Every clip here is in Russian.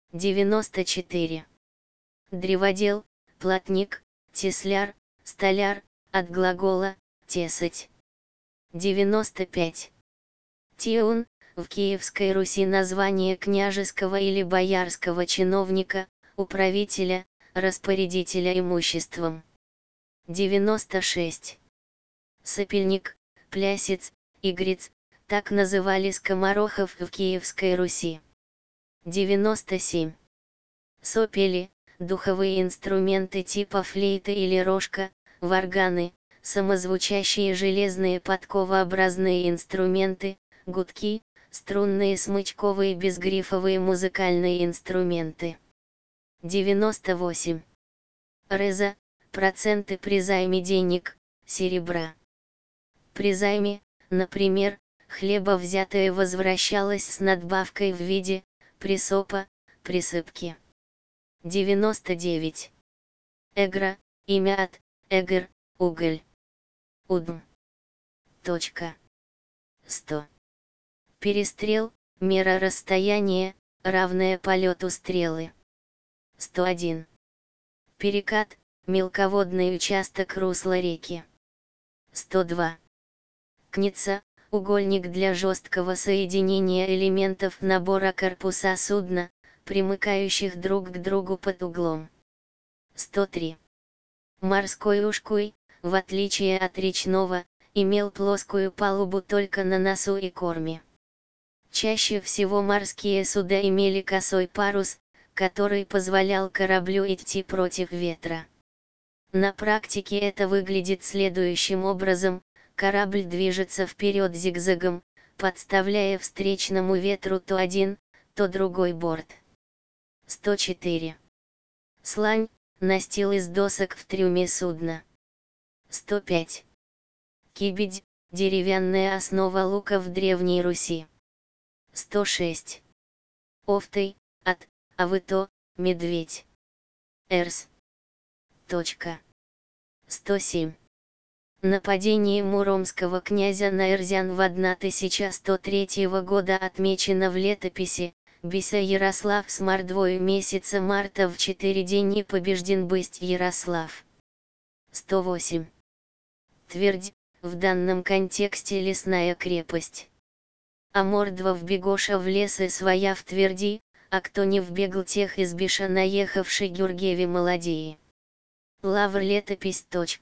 94. Древодел, плотник, тесляр, столяр, от глагола «тесать». 95. Тиун, в Киевской Руси название княжеского или боярского чиновника, управителя, распорядителя имуществом. 96. Сопельник, плясец, игрец, так называли скоморохов в Киевской Руси. 97. Сопели, духовые инструменты типа флейты или рожка, варганы, самозвучащие железные подковообразные инструменты, гудки, струнные смычковые безгрифовые музыкальные инструменты. 98. Реза, проценты при займе денег, серебра. При займе, например, хлеба взятое возвращалось с надбавкой в виде присопа, присыпки. 99. Эгра, имя от эгр, уголь. Удм. 100. Перестрел, мера расстояния, равная полету стрелы. 101. Перекат, мелководный участок русла реки. 102. Кница, угольник для жесткого соединения элементов набора корпуса судна, примыкающих друг к другу под углом. 103. Морской ушкуй, в отличие от речного, имел плоскую палубу только на носу и корме. Чаще всего морские суда имели косой парус, который позволял кораблю идти против ветра. На практике это выглядит следующим образом: корабль движется вперед зигзагом, подставляя встречному ветру то один, то другой борт. 104. Слань, настил из досок в трюме судна. 105. Кибедь, деревянная основа лука в Древней Руси. 106. Овтай, от авыто, медведь. Эрс. 107. Нападение муромского князя на Эрзян в 1103 года отмечено в летописи. Бися Ярослав с мордвою месяца марта в 4 дни побежден бысть Ярослав. 108. Твердь, в данном контексте лесная крепость. А мордва вбегоша в лес и своя в тверди, а кто не вбегл тех избиша наехавший Гюргеви молодеи. Лавр летопись.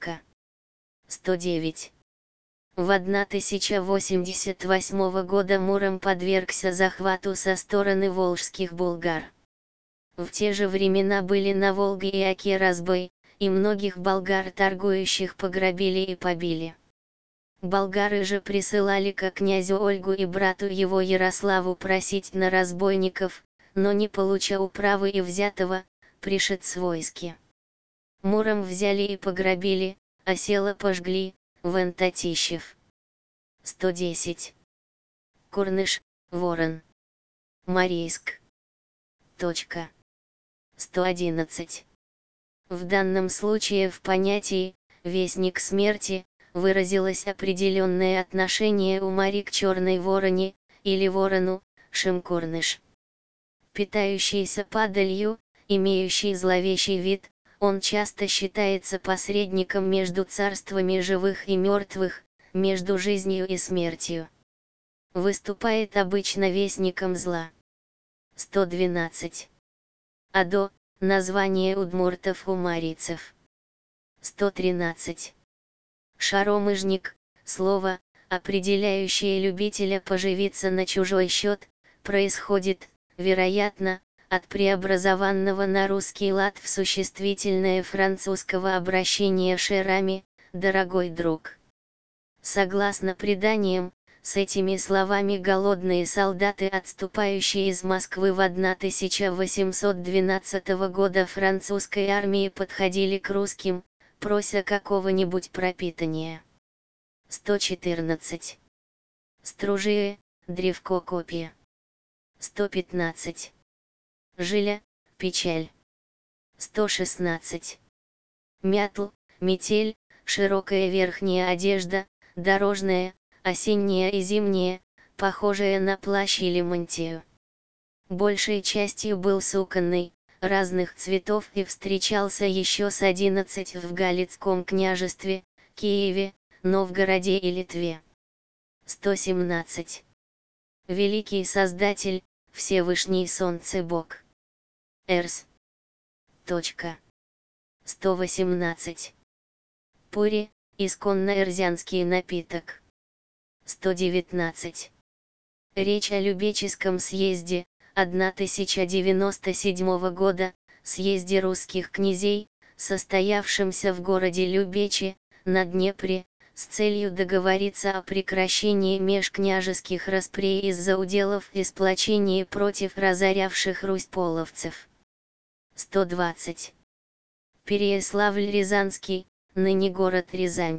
109. В 1088 года Муром подвергся захвату со стороны волжских булгар. В те же времена были на Волге и Оке разбой, и многих болгар торгующих пограбили и побили. Болгары же присылали ко князю Ольгу и брату его Ярославу просить на разбойников, но не получа управы и взятого, пришед с войски. Муром взяли и пограбили, а село пожгли, Вен Татищев. 110. Курныш, Ворон. Марийск. 111. В данном случае в понятии «вестник смерти» выразилось определенное отношение у Мари к черной вороне, или ворону, Шимкурныш. Питающийся падалью, имеющий зловещий вид, он часто считается посредником между царствами живых и мертвых, между жизнью и смертью. Выступает обычно вестником зла. 112. Адо, название удмуртов-умарийцев. 113. Шаромыжник, слово, определяющее любителя поживиться на чужой счет, происходит, вероятно, от преобразованного на русский лад в существительное французского обращения шерами, дорогой друг. Согласно преданиям, с этими словами голодные солдаты, отступающие из Москвы в 1812 года французской армии, подходили к русским, прося какого-нибудь пропитания. 114. Стружие, древко копья. 115. Жиля, печаль. 116. Мятл, метель, широкая верхняя одежда, дорожная, осенняя и зимняя, похожая на плащ или мантию. большей частью был суконный, разных цветов и встречался еще с 11 в Галицком княжестве, Киеве, Новгороде и Литве. 117. Великий Создатель, Всевышний Солнце Бог. Эрс. 118. Пури, исконно эрзянский напиток. 119. Речь о Любеческом съезде, 1097 года, съезде русских князей, состоявшемся в городе Любечи, на Днепре, с целью договориться о прекращении межкняжеских расприй из-за уделов и сплочении против разорявших Русь половцев. 120. Переяславль-Рязанский, ныне город Рязань.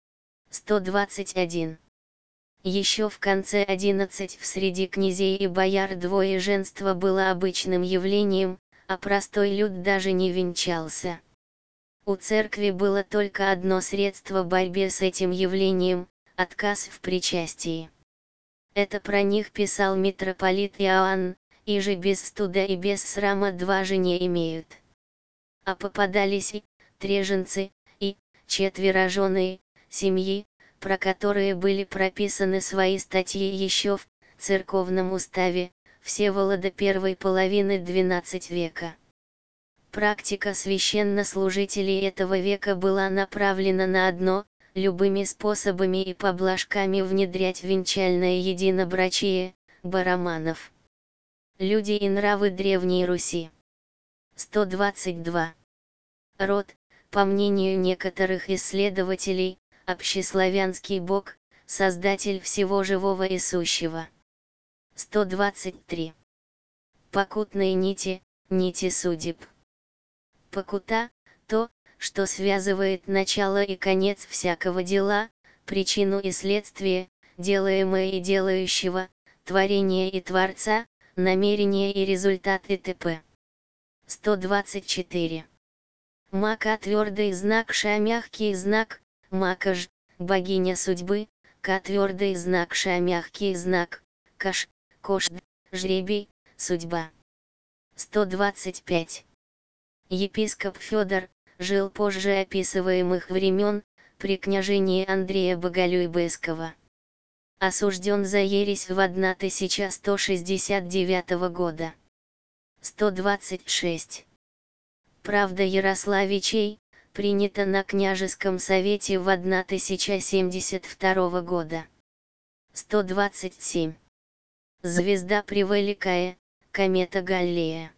121. Еще в конце 11 среди князей и бояр двоеженство было обычным явлением, а простой люд даже не венчался. У церкви было только одно средство борьбы с этим явлением – отказ в причастии. Это про них писал митрополит Иоанн, и же без стыда и без срама дважды не имеют. А попадались и треженцы, и четвероженые семьи, про которые были прописаны свои статьи еще в церковном уставе Всеволода первой половины XII века. Практика священнослужителей этого века была направлена на одно – любыми способами и поблажками внедрять венчальное единобрачие, бароманов. Люди и нравы Древней Руси. 122. Род, по мнению некоторых исследователей, общеславянский бог, создатель всего живого и сущего. 123. Покутные нити, нити судеб. Покута – то, что связывает начало и конец всякого дела, причину и следствие, делаемое и делающего, творение и творца, намерение и результат и т.п. 124. Мака – твердый знак, ша – мягкий знак, Макаш – богиня судьбы, ка – твердый знак, ша – мягкий знак, каш – кош – жребий, судьба. 125. Епископ Федор, жил позже описываемых времен, при княжении Андрея Боголюбского. Осужден за ересь в 1169 года. 126. Правда Ярославичей, принята на княжеском совете в 1072 года. 127. Звезда Превеликая, комета Галлея.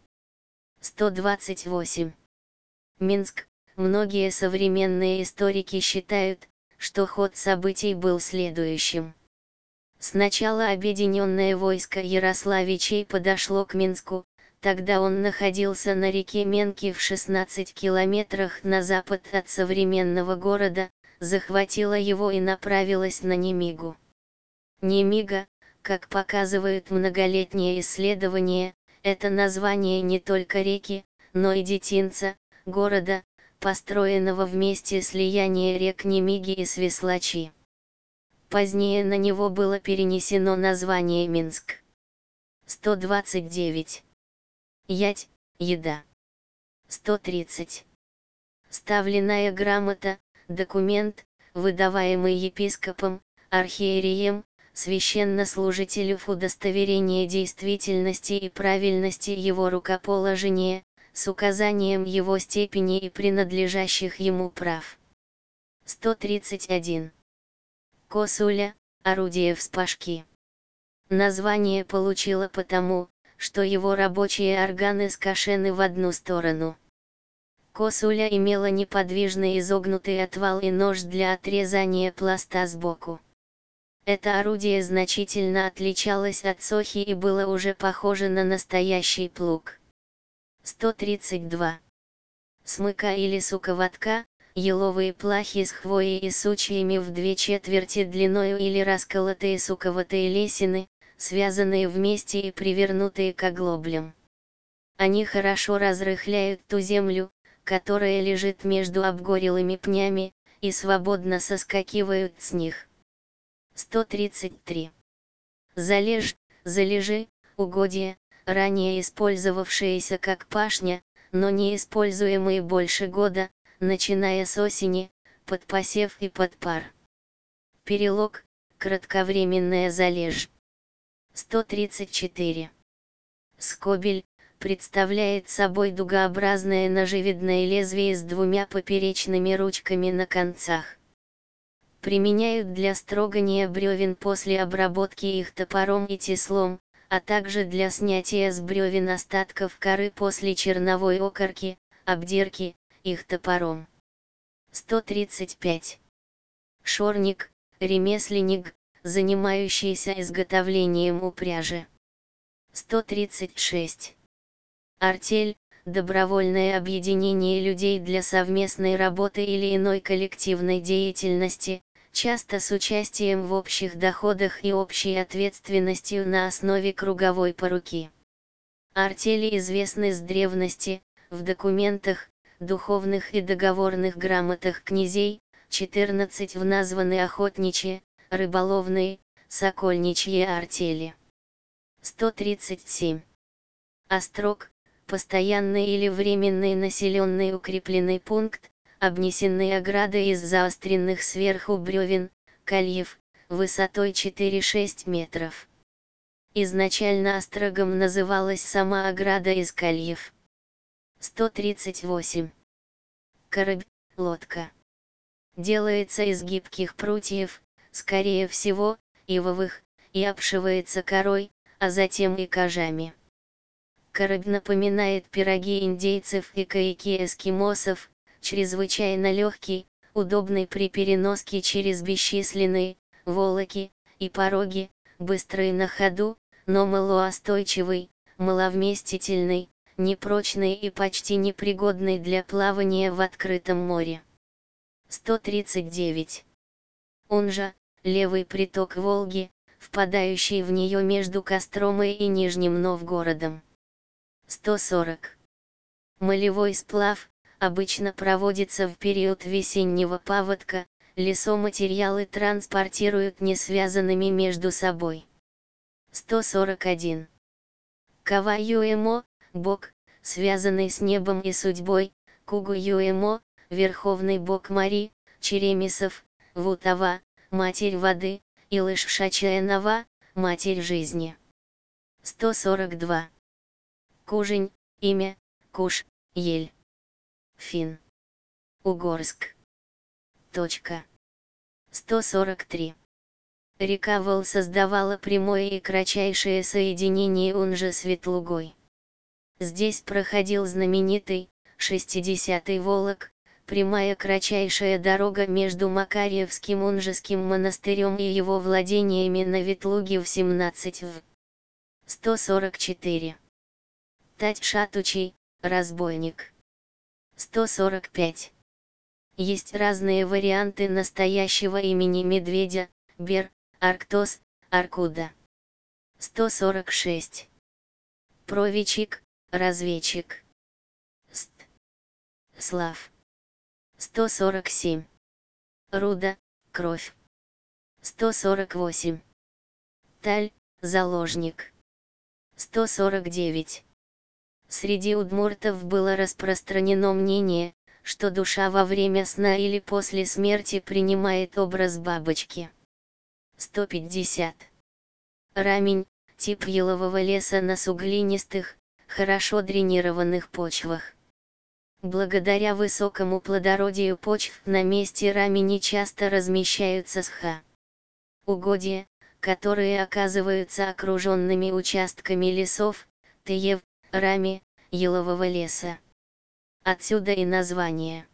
128. Минск. Многие современные историки считают, что ход событий был следующим. Сначала объединенное войско Ярославичей подошло к Минску, тогда он находился на реке Менки в 16 километрах на запад от современного города, захватило его и направилось на Немигу. Немига, как показывают многолетние исследования, это название не только реки, но и детинца, города, построенного в месте слияния рек Немиги и Свислачи. Позднее на него было перенесено название Минск. 129. Ять, еда. 130. Ставленная грамота, документ, выдаваемый епископом, архиереем, священнослужителю в удостоверение действительности и правильности его рукоположения, с указанием его степени и принадлежащих ему прав. 131. Косуля, орудие вспашки. Название получило потому, что его рабочие органы скошены в одну сторону. Косуля имела неподвижный изогнутый отвал и нож для отрезания пласта сбоку. Это орудие значительно отличалось от сохи и было уже похоже на настоящий плуг. 132. Смыка или суковатка, еловые плахи с хвоей и сучьями в 2/4 длиною или расколотые суковатые лесины, связанные вместе и привернутые к оглоблям. Они хорошо разрыхляют ту землю, которая лежит между обгорелыми пнями, и свободно соскакивают с них. 133. Залежь, залежи, угодья, ранее использовавшиеся как пашня, но не используемые больше года, начиная с осени, под посев и под пар. Перелог, кратковременная залежь. 134. Скобель представляет собой дугообразное ножевидное лезвие с двумя поперечными ручками на концах. Применяют для строгания бревен после обработки их топором и теслом, а также для снятия с бревен остатков коры после черновой окорки, обдирки, их топором. 135. Шорник, ремесленник, занимающийся изготовлением упряжи. 136. Артель – добровольное объединение людей для совместной работы или иной коллективной деятельности, часто с участием в общих доходах и общей ответственностью на основе круговой поруки. Артели известны с древности, в документах, духовных и договорных грамотах князей, 14 в названы охотничьи, рыболовные, сокольничьи артели. 137. Острог – постоянный или временный населенный укрепленный пункт, обнесенный оградой из заостренных сверху бревен, кольев, высотой 4-6 метров. Изначально острогом называлась сама ограда из кольев. 138. Корабь, лодка. Делается из гибких прутьев, скорее всего, ивовых, и обшивается корой, а затем и кожами. Корабь напоминает пироги индейцев и каяки эскимосов, чрезвычайно легкий, удобный при переноске через бесчисленные волоки и пороги, быстрый на ходу, но малоустойчивый, маловместительный, непрочный и почти непригодный для плавания в открытом море. 139. Унжа, левый приток Волги, впадающий в нее между Костромой и Нижним Новгородом. 140. Молевой сплав, обычно проводится в период весеннего паводка, лесоматериалы транспортируют не связанными между собой. 141. Кава-Юэмо, бог, связанный с небом и судьбой, Кугу-Юэмо, верховный бог Мари, Черемисов, Вутава, матерь воды, и Лыш-Шачаэнава, матерь жизни. 142. Кужень, имя, Куш, Ель. Фин. Угорск. Точка. 143. Река Вол создавала прямое и кратчайшее соединение Унжи с Ветлугой. Здесь проходил знаменитый, 60-й Волок, прямая кратчайшая дорога между Макарьевским Унжским монастырем и его владениями на Ветлуге в 17 в. 144. Тать Шатучий, разбойник. 145. Есть разные варианты настоящего имени медведя: Бер, Арктос, Аркуда. 146. Провичик, разведчик. Ст. Слав. 147. Руда, кровь. 148. Таль, заложник. 149. Среди удмуртов было распространено мнение, что душа во время сна или после смерти принимает образ бабочки. 150. Рамень – тип елового леса на суглинистых, хорошо дренированных почвах. Благодаря высокому плодородию почв на месте рамени часто размещаются сха. Угодья, которые оказываются окруженными участками лесов, тыев, рами, елового леса. Отсюда и название.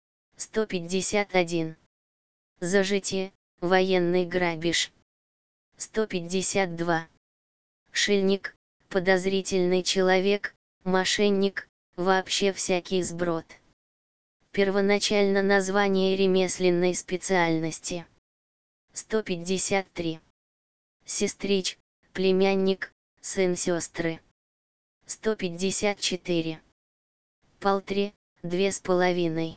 151. Зажитие, военный грабеж. 152. Шильник, подозрительный человек, мошенник, вообще всякий сброд. Первоначально название ремесленной специальности. 153. Сестрич, племянник, сын сестры. 154. Полтри, 2,5.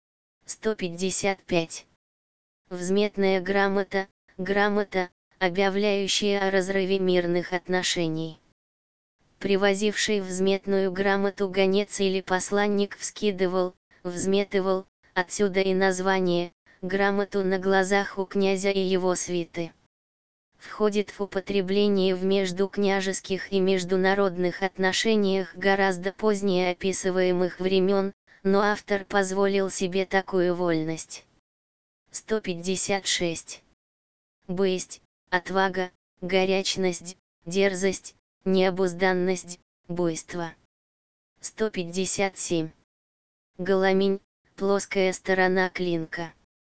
155. Взметная грамота, грамота, объявляющая о разрыве мирных отношений. привозивший взметную грамоту гонец или посланник вскидывал, взметывал, отсюда и название, грамоту на глазах у князя и его свиты. Входит в употребление в междукняжеских и международных отношениях гораздо позднее описываемых времен, но автор позволил себе такую вольность. 156. Бысть, отвага, горячность, дерзость, необузданность, буйство. 157. Голоминь, плоская сторона клинка.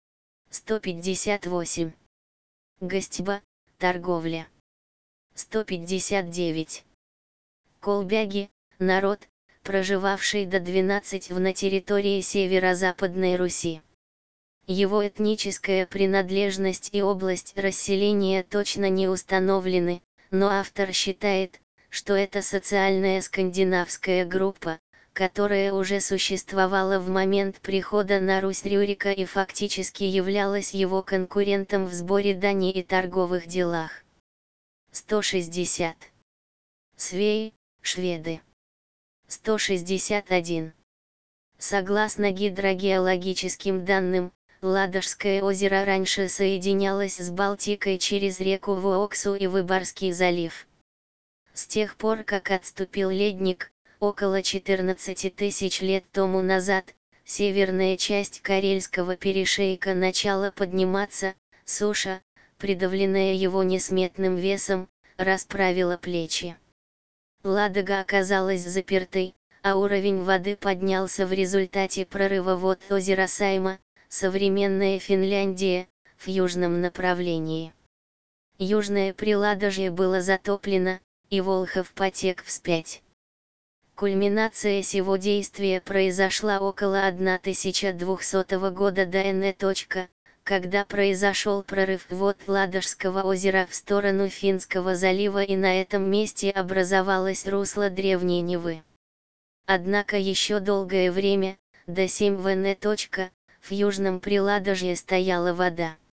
158. Гостьба, торговля. 159. Колбяги, народ, проживавший до 12 на территории Северо-Западной Руси. Его этническая принадлежность и область расселения точно не установлены, но автор считает, что это социальная скандинавская группа, которая уже существовала в момент прихода на Русь Рюрика и фактически являлась его конкурентом в сборе дани и торговых делах. 160. Свеи, шведы. 161. Согласно гидрогеологическим данным, Ладожское озеро раньше соединялось с Балтикой через реку Вооксу и Выборгский залив. С тех пор, как отступил ледник, около 14 тысяч лет тому назад, северная часть Карельского перешейка начала подниматься, суша, придавленная его несметным весом, расправила плечи. Ладога оказалась запертой, а уровень воды поднялся в результате прорыва вод озера Сайма, современная Финляндия, в южном направлении. Южное Приладожье было затоплено, и Волхов потек вспять. Кульминация сего действия произошла около 1200 года до н. Когда произошел прорыв вод Ладожского озера в сторону Финского залива, и на этом месте образовалось русло древней Невы. Однако еще долгое время, до 7 в н. В южном Приладожье стояла вода.